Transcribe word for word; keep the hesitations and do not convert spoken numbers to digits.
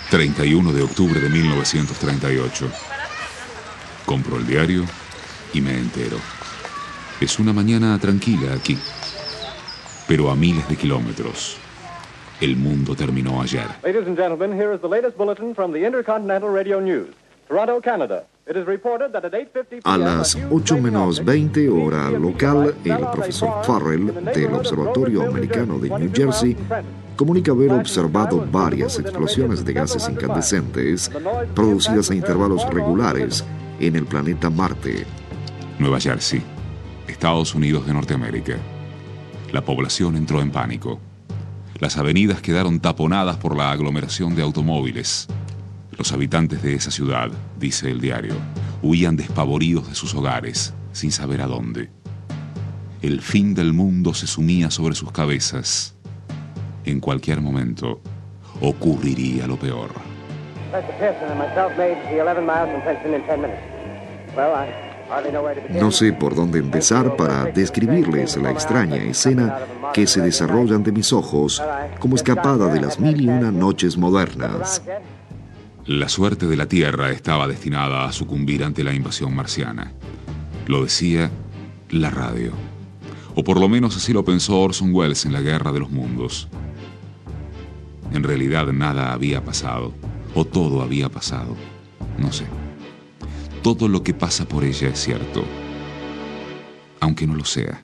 treinta y uno de octubre de mil novecientos treinta y ocho. Compro el diario y me entero. Es una mañana tranquila aquí, pero a miles de kilómetros. El mundo terminó ayer. Ladies and gentlemen, here is the latest bulletin from the Intercontinental Radio News. Toronto, Canada. It is reported that at eight fifty p m A las ocho menos veinte hora local, el profesor Farrell del Observatorio Americano de New Jersey comunica haber observado varias explosiones de gases incandescentes producidas a intervalos regulares en el planeta Marte. Nueva Jersey, Estados Unidos de Norteamérica. La población entró en pánico. Las avenidas quedaron taponadas por la aglomeración de automóviles. Los habitantes de esa ciudad, dice el diario, huían despavoridos de sus hogares, sin saber a dónde. El fin del mundo se sumía sobre sus cabezas. En cualquier momento, ocurriría lo peor. No sé por dónde empezar para describirles la extraña escena que se desarrolla ante mis ojos como escapada de las mil y una noches modernas. La suerte de la Tierra estaba destinada a sucumbir ante la invasión marciana. Lo decía la radio. O por lo menos así lo pensó Orson Welles en La Guerra de los Mundos. En realidad nada había pasado, o todo había pasado. No sé. Todo lo que pasa por ella es cierto, aunque no lo sea.